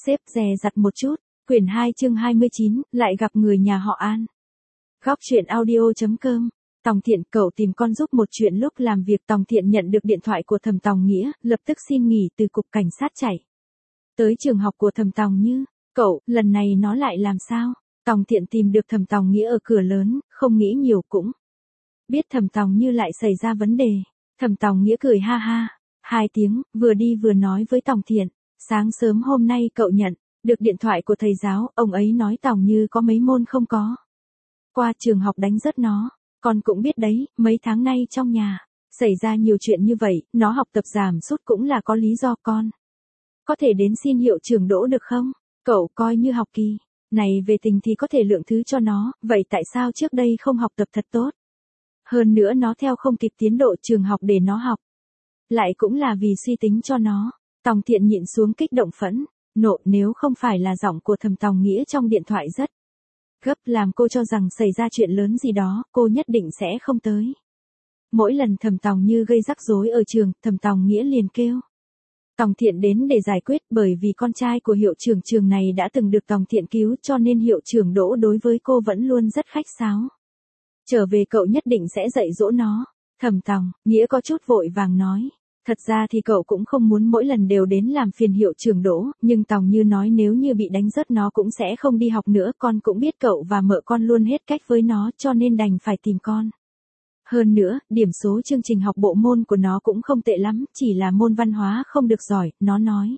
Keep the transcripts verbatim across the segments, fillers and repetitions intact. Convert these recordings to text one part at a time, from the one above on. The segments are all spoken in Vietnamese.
xếp dè dặt một chút, quyển hai chương hai mươi chín, lại gặp người nhà họ An. Góc truyện audio chấm com. Tòng Thiện, cậu tìm con giúp một chuyện lúc làm việc. Tòng Thiện nhận được điện thoại của Thẩm Tòng Nghĩa, lập tức xin nghỉ từ cục cảnh sát chạy tới trường học của Thẩm Tòng Như. Cậu, lần này nó lại làm sao? Tòng Thiện tìm được Thẩm Tòng Nghĩa ở cửa lớn, không nghĩ nhiều cũng biết Thẩm Tòng Như lại xảy ra vấn đề. Thẩm Tòng Nghĩa cười ha ha, hai tiếng, vừa đi vừa nói với Tòng Thiện. Sáng sớm hôm nay cậu nhận được điện thoại của thầy giáo, ông ấy nói Tòng Như có mấy môn không có qua trường học đánh rớt nó. Con cũng biết đấy, mấy tháng nay trong nhà xảy ra nhiều chuyện như vậy, nó học tập giảm sút cũng là có lý do. Con có thể đến xin hiệu trưởng đỗ được không? Cậu coi như học kỳ này về tình thì có thể lượng thứ cho nó, vậy tại sao trước đây không học tập thật tốt? Hơn nữa nó theo không kịp tiến độ trường học để nó học, lại cũng là vì suy tính cho nó. Tòng Thiện nhịn xuống kích động phẫn nộ, nếu không phải là giọng của Thẩm Tòng Nghĩa trong điện thoại rất gấp làm cô cho rằng xảy ra chuyện lớn gì đó, cô nhất định sẽ không tới. Mỗi lần Thẩm Tòng Như gây rắc rối ở trường, Thẩm Tòng Nghĩa liền kêu Tòng Thiện đến để giải quyết, bởi vì con trai của hiệu trưởng trường này đã từng được Tòng Thiện cứu, cho nên hiệu trưởng Đỗ đối với cô vẫn luôn rất khách sáo. Trở về cậu nhất định sẽ dạy dỗ nó. Thẩm Tòng Nghĩa có chút vội vàng nói. Thật ra thì cậu cũng không muốn mỗi lần đều đến làm phiền hiệu trưởng Đỗ, nhưng Tòng Như nói nếu như bị đánh rớt nó cũng sẽ không đi học nữa. Con cũng biết cậu và mợ con luôn hết cách với nó, cho nên đành phải tìm con. Hơn nữa, điểm số chương trình học bộ môn của nó cũng không tệ lắm, chỉ là môn văn hóa không được giỏi, nó nói.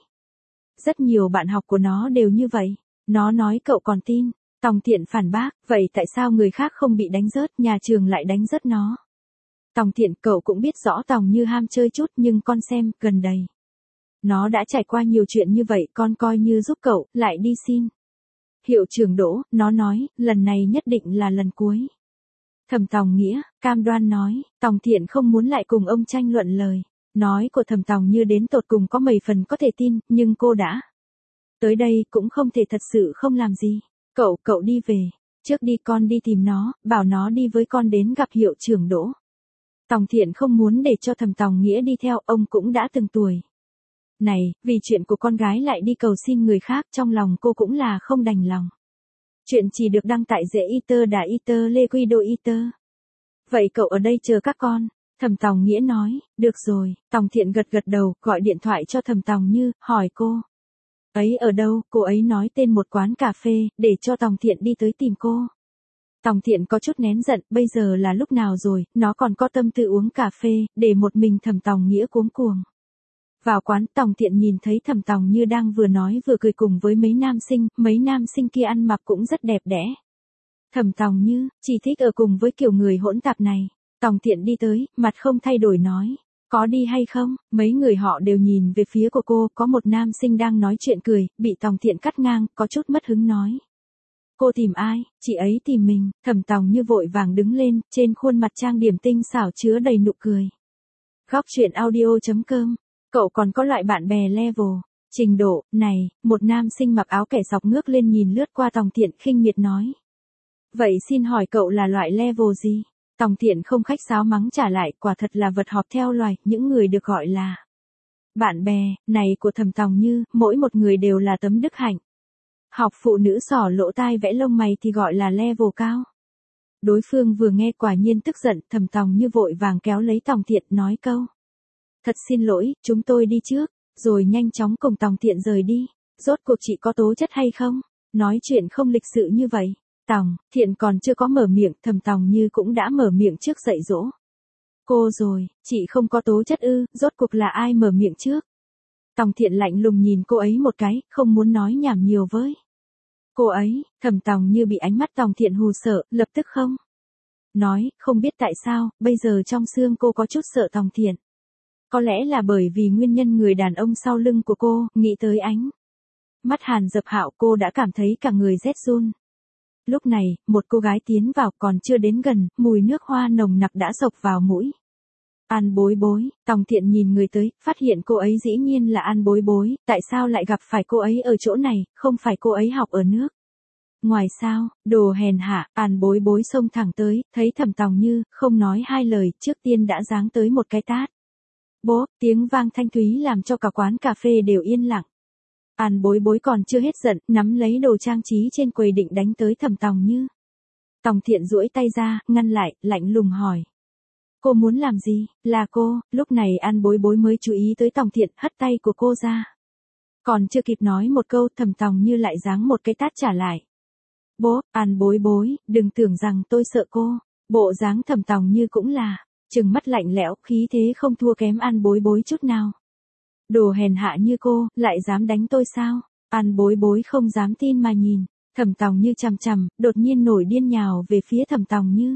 Rất nhiều bạn học của nó đều như vậy. Nó nói cậu còn tin. Tòng Thiện phản bác, vậy tại sao người khác không bị đánh rớt, nhà trường lại đánh rớt nó? Tòng Thiện, cậu cũng biết rõ Tòng Như ham chơi chút, nhưng con xem, gần đây nó đã trải qua nhiều chuyện như vậy, con coi như giúp cậu, lại đi xin hiệu trưởng Đỗ. Nó nói, lần này nhất định là lần cuối. Thẩm Tòng Nghĩa cam đoan nói. Tòng Thiện không muốn lại cùng ông tranh luận lời nói của Thẩm Tòng Như đến tột cùng có mấy phần có thể tin, nhưng cô đã tới đây cũng không thể thật sự không làm gì. Cậu, cậu đi về trước đi, con đi tìm nó, bảo nó đi với con đến gặp hiệu trưởng Đỗ. Tòng Thiện không muốn để cho Thẩm Tòng Nghĩa đi theo, ông cũng đã từng tuổi này, vì chuyện của con gái lại đi cầu xin người khác, trong lòng cô cũng là không đành lòng. Chuyện chỉ được đăng tại dễ Iter Đà Iter Lê Quy Đô Iter. Vậy cậu ở đây chờ các con. Thẩm Tòng Nghĩa nói, được rồi. Tòng Thiện gật gật đầu, gọi điện thoại cho Thẩm Tòng Như, hỏi cô ấy ở đâu. Cô ấy nói tên một quán cà phê, để cho Tòng Thiện đi tới tìm cô. Tòng Thiện có chút nén giận, bây giờ là lúc nào rồi, nó còn có tâm tư uống cà phê, để một mình Thẩm Tòng Nghĩa cuống cuồng. Vào quán, Tòng Thiện nhìn thấy Thẩm Tòng Như đang vừa nói vừa cười cùng với mấy nam sinh, mấy nam sinh kia ăn mặc cũng rất đẹp đẽ. Thẩm Tòng Như chỉ thích ở cùng với kiểu người hỗn tạp này. Tòng Thiện đi tới, mặt không thay đổi nói, có đi hay không? Mấy người họ đều nhìn về phía của cô, có một nam sinh đang nói chuyện cười, bị Tòng Thiện cắt ngang, có chút mất hứng nói. Cô tìm ai? Chị ấy tìm mình. Thẩm Tòng Như vội vàng đứng lên, trên khuôn mặt trang điểm tinh xảo chứa đầy nụ cười. Góc truyện audio chấm com. Cậu còn có loại bạn bè level trình độ này? Một nam sinh mặc áo kẻ sọc ngước lên nhìn lướt qua Tòng Thiện khinh miệt nói. Vậy xin hỏi cậu là loại level gì? Tòng Thiện không khách sáo mắng trả lại, quả thật là vật họp theo loài, những người được gọi là bạn bè này của Thẩm Tòng Như, mỗi một người đều là tấm đức hạnh. Học phụ nữ xỏ lỗ tai vẽ lông mày thì gọi là level cao. Đối phương vừa nghe quả nhiên tức giận, Thẩm Tòng Như vội vàng kéo lấy Tòng Thiện nói câu. Thật xin lỗi, chúng tôi đi trước, rồi nhanh chóng cùng Tòng Thiện rời đi. Rốt cuộc chị có tố chất hay không? Nói chuyện không lịch sự như vậy. Tòng Thiện còn chưa có mở miệng, Thẩm Tòng Như cũng đã mở miệng trước dạy dỗ. Cô rồi, chị không có tố chất ư? Rốt cuộc là ai mở miệng trước? Tòng Thiện lạnh lùng nhìn cô ấy một cái, không muốn nói nhảm nhiều với cô ấy. Thẩm Tòng Như bị ánh mắt Tòng Thiện hù sợ, lập tức không nói, không biết tại sao, bây giờ trong xương cô có chút sợ Tòng Thiện. Có lẽ là bởi vì nguyên nhân người đàn ông sau lưng của cô, nghĩ tới ánh mắt Hàn Dập Hạo, cô đã cảm thấy cả người rét run. Lúc này, một cô gái tiến vào, còn chưa đến gần, mùi nước hoa nồng nặc đã xộc vào mũi. An Bối Bối. Tòng Thiện nhìn người tới, phát hiện cô ấy dĩ nhiên là An Bối Bối, tại sao lại gặp phải cô ấy ở chỗ này, không phải cô ấy học ở nước ngoài sao? Đồ hèn hạ. An Bối Bối xông thẳng tới, thấy Thẩm Tòng Như, không nói hai lời, trước tiên đã giáng tới một cái tát. Bố, tiếng vang thanh thúy làm cho cả quán cà phê đều yên lặng. An Bối Bối còn chưa hết giận, nắm lấy đồ trang trí trên quầy định đánh tới Thẩm Tòng Như. Tòng Thiện duỗi tay ra, ngăn lại, lạnh lùng hỏi. Cô muốn làm gì? Là cô, lúc này An Bối Bối mới chú ý tới Tòng Thiện, hất tay của cô ra. Còn chưa kịp nói một câu, Thẩm Tòng Như lại giáng một cái tát trả lại. Bố, An Bối Bối, đừng tưởng rằng tôi sợ cô. Bộ dáng Thẩm Tòng Như cũng là, trừng mắt lạnh lẽo, khí thế không thua kém An Bối Bối chút nào. Đồ hèn hạ như cô, lại dám đánh tôi sao? An Bối Bối không dám tin mà nhìn, Thẩm Tòng Như chằm chằm, đột nhiên nổi điên nhào về phía Thẩm Tòng Như.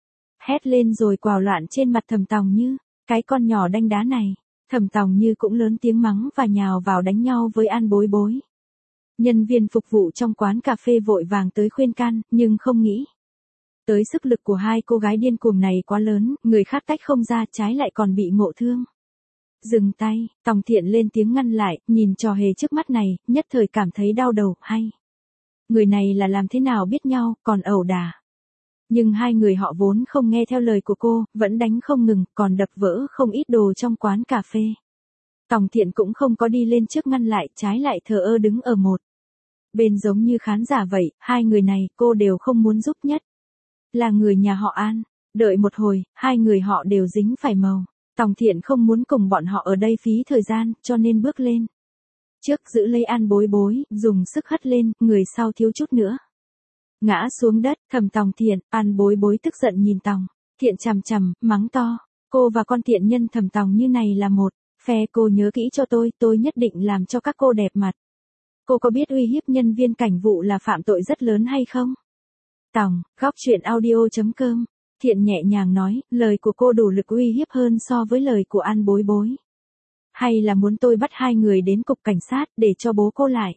Hét lên rồi quào loạn trên mặt Thẩm Tòng Như, cái con nhỏ đanh đá này. Thẩm Tòng Như cũng lớn tiếng mắng và nhào vào đánh nhau với An Bối Bối. Nhân viên phục vụ trong quán cà phê vội vàng tới khuyên can, nhưng không nghĩ tới sức lực của hai cô gái điên cuồng này quá lớn, người khác tách không ra, trái lại còn bị ngộ thương. Dừng tay, Tòng Thiện lên tiếng ngăn lại, nhìn trò hề trước mắt này, nhất thời cảm thấy đau đầu, hay. Người này là làm thế nào biết nhau, còn ẩu đả. Nhưng hai người họ vốn không nghe theo lời của cô, vẫn đánh không ngừng, còn đập vỡ không ít đồ trong quán cà phê. Tòng Thiện cũng không có đi lên trước ngăn lại, trái lại thờ ơ đứng ở một bên giống như khán giả vậy, hai người này cô đều không muốn giúp nhất. Là người nhà họ An, đợi một hồi, hai người họ đều dính phải màu. Tòng Thiện không muốn cùng bọn họ ở đây phí thời gian, cho nên bước lên. Trước giữ lấy An Bối Bối, dùng sức hất lên, người sau thiếu chút nữa ngã xuống đất. Thầm Tòng Thiện, An Bối Bối tức giận nhìn Tòng Thiện chằm chằm, mắng to. Cô và con tiện nhân Thẩm Tòng Như này là một phe, cô nhớ kỹ cho tôi, tôi nhất định làm cho các cô đẹp mặt. Cô có biết uy hiếp nhân viên cảnh vụ là phạm tội rất lớn hay không? Tòng, góc truyện audio chấm com. Thiện nhẹ nhàng nói, lời của cô đủ lực uy hiếp hơn so với lời của An Bối Bối. Hay là muốn tôi bắt hai người đến cục cảnh sát để cho bố cô lại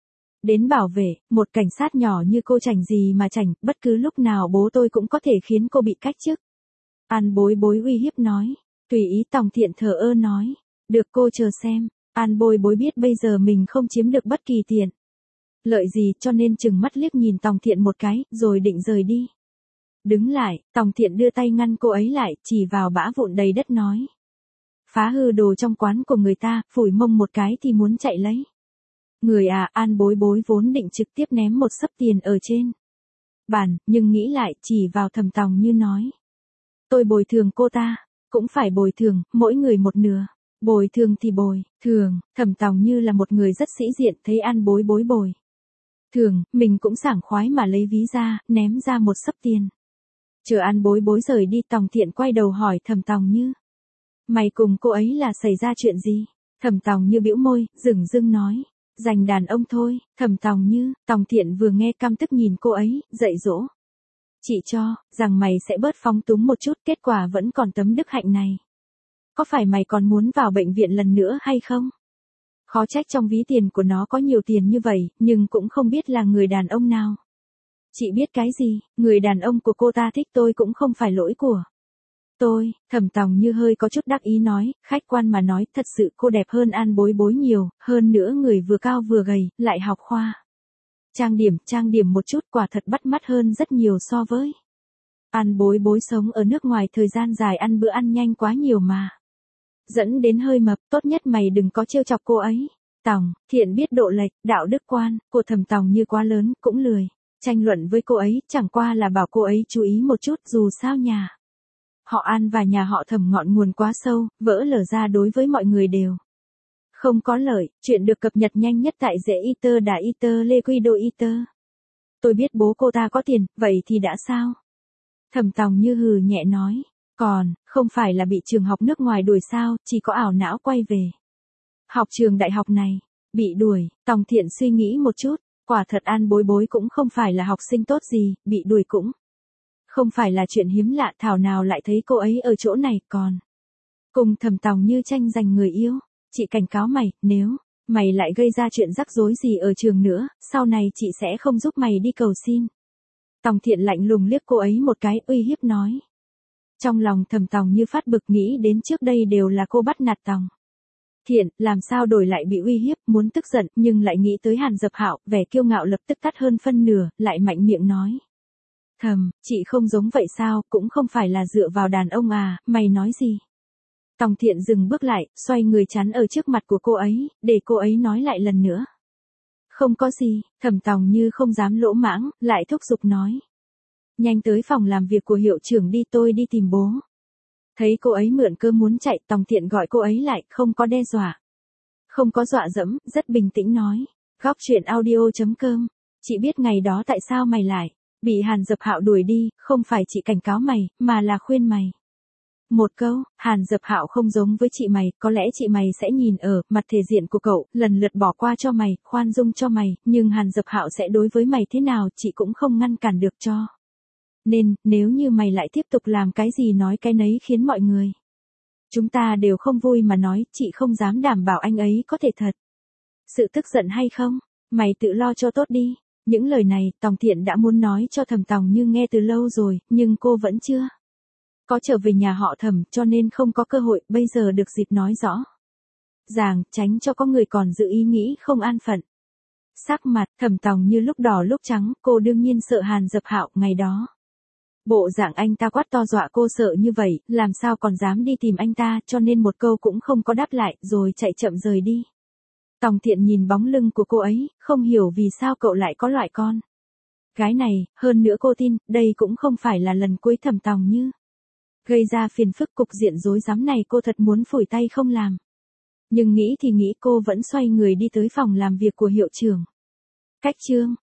đến bảo vệ, một cảnh sát nhỏ như cô chảnh gì mà chảnh, bất cứ lúc nào bố tôi cũng có thể khiến cô bị cách chức. An Bối Bối uy hiếp nói, tùy ý. Tòng Thiện thờ ơ nói, được, cô chờ xem. An Bối Bối biết bây giờ mình không chiếm được bất kỳ tiền lợi gì, cho nên chừng mắt liếc nhìn Tòng Thiện một cái, rồi định rời đi. Đứng lại, Tòng Thiện đưa tay ngăn cô ấy lại, chỉ vào bã vụn đầy đất nói. Phá hư đồ trong quán của người ta, phủi mông một cái thì muốn chạy lấy người à? An Bối Bối vốn định trực tiếp ném một xấp tiền ở trên bàn, nhưng nghĩ lại, chỉ vào Thẩm Tòng Như nói. Tôi bồi thường cô ta, cũng phải bồi thường, mỗi người một nửa. Bồi thường thì bồi thường. Thẩm Tòng Như là một người rất sĩ diện, thấy An Bối Bối bồi thường, mình cũng sảng khoái mà lấy ví ra, ném ra một xấp tiền. Chờ An Bối Bối rời đi, Tòng Thiện quay đầu hỏi Thẩm Tòng Như. Mày cùng cô ấy là xảy ra chuyện gì? Thẩm Tòng Như bĩu môi, dửng dưng nói. Dành đàn ông thôi. Thẩm Tòng Như. Tòng Thiện vừa nghe căm tức nhìn cô ấy, dạy dỗ. Chị cho, rằng mày sẽ bớt phóng túng một chút, kết quả vẫn còn tấm đức hạnh này. Có phải mày còn muốn vào bệnh viện lần nữa hay không? Khó trách trong ví tiền của nó có nhiều tiền như vậy, nhưng cũng không biết là người đàn ông nào. Chị biết cái gì, người đàn ông của cô ta thích tôi cũng không phải lỗi của tôi. Thẩm Tòng Như hơi có chút đắc ý nói, khách quan mà nói, thật sự cô đẹp hơn An Bối Bối nhiều, hơn nữa người vừa cao vừa gầy, lại học khoa. Trang điểm, trang điểm một chút, quả thật bắt mắt hơn rất nhiều so với An Bối Bối sống ở nước ngoài thời gian dài, ăn bữa ăn nhanh quá nhiều mà dẫn đến hơi mập, tốt nhất mày đừng có trêu chọc cô ấy. Tòng Thiện biết độ lệch, đạo đức quan của Thẩm Tòng Như quá lớn, cũng lười tranh luận với cô ấy, chẳng qua là bảo cô ấy chú ý một chút, dù sao nhà họ An và nhà họ Thẩm ngọn nguồn quá sâu, vỡ lở ra đối với mọi người đều không có lợi. Chuyện được cập nhật nhanh nhất tại dễ Eater Đà Eater Liquido Eater. Tôi biết bố cô ta có tiền, vậy thì đã sao? Thẩm Tòng Như hừ nhẹ nói. Còn, không phải là bị trường học nước ngoài đuổi sao, chỉ có ảo não quay về học trường đại học này. Bị đuổi. Tòng Thiện suy nghĩ một chút, quả thật An Bối Bối cũng không phải là học sinh tốt gì, bị đuổi cũng không phải là chuyện hiếm lạ, thảo nào lại thấy cô ấy ở chỗ này, còn cùng Thẩm Tòng Như tranh giành người yêu. Chị cảnh cáo mày, nếu mày lại gây ra chuyện rắc rối gì ở trường nữa, sau này chị sẽ không giúp mày đi cầu xin. Tòng Thiện lạnh lùng liếc cô ấy một cái, uy hiếp nói. Trong lòng Thẩm Tòng Như phát bực, nghĩ đến trước đây đều là cô bắt nạt Tòng Thiện, làm sao đổi lại bị uy hiếp, muốn tức giận, nhưng lại nghĩ tới Hàn Dập Hạo, vẻ kiêu ngạo lập tức tắt hơn phân nửa, lại mạnh miệng nói. Thầm, chị không giống vậy sao, cũng không phải là dựa vào đàn ông à, mày nói gì? Tòng Thiện dừng bước lại, xoay người chắn ở trước mặt của cô ấy, để cô ấy nói lại lần nữa. Không có gì, Thẩm Tòng Như không dám lỗ mãng, lại thúc giục nói. Nhanh tới phòng làm việc của hiệu trưởng đi, tôi đi tìm bố. Thấy cô ấy mượn cơ muốn chạy, Tòng Thiện gọi cô ấy lại, không có đe dọa. Không có dọa dẫm, rất bình tĩnh nói. Góc truyện audio.com. Chị biết ngày đó tại sao mày lại bị Hàn Dập Hạo đuổi đi, không phải chị cảnh cáo mày, mà là khuyên mày. Một câu, Hàn Dập Hạo không giống với chị mày, có lẽ chị mày sẽ nhìn ở mặt thể diện của cậu, lần lượt bỏ qua cho mày, khoan dung cho mày, nhưng Hàn Dập Hạo sẽ đối với mày thế nào chị cũng không ngăn cản được cho. Nên, nếu như mày lại tiếp tục làm cái gì nói cái nấy khiến mọi người chúng ta đều không vui mà nói, chị không dám đảm bảo anh ấy có thể thật sự tức giận hay không, mày tự lo cho tốt đi. Những lời này, Tòng Thiện đã muốn nói cho Thẩm Tòng Như nghe từ lâu rồi, nhưng cô vẫn chưa có trở về nhà họ Thẩm, cho nên không có cơ hội, bây giờ được dịp nói rõ ràng, tránh cho có người còn giữ ý nghĩ không an phận. Sắc mặt Thẩm Tòng Như lúc đỏ lúc trắng, cô đương nhiên sợ Hàn Dập Hạo ngày đó. Bộ dạng anh ta quát to dọa cô sợ như vậy, làm sao còn dám đi tìm anh ta, cho nên một câu cũng không có đáp lại, rồi chạy chậm rời đi. Tòng Thiện nhìn bóng lưng của cô ấy, không hiểu vì sao cậu lại có loại con gái này, hơn nữa cô tin, đây cũng không phải là lần cuối Thẩm Tòng Như gây ra phiền phức, cục diện rối rắm này cô thật muốn phủi tay không làm. Nhưng nghĩ thì nghĩ, cô vẫn xoay người đi tới phòng làm việc của hiệu trưởng. Cách chương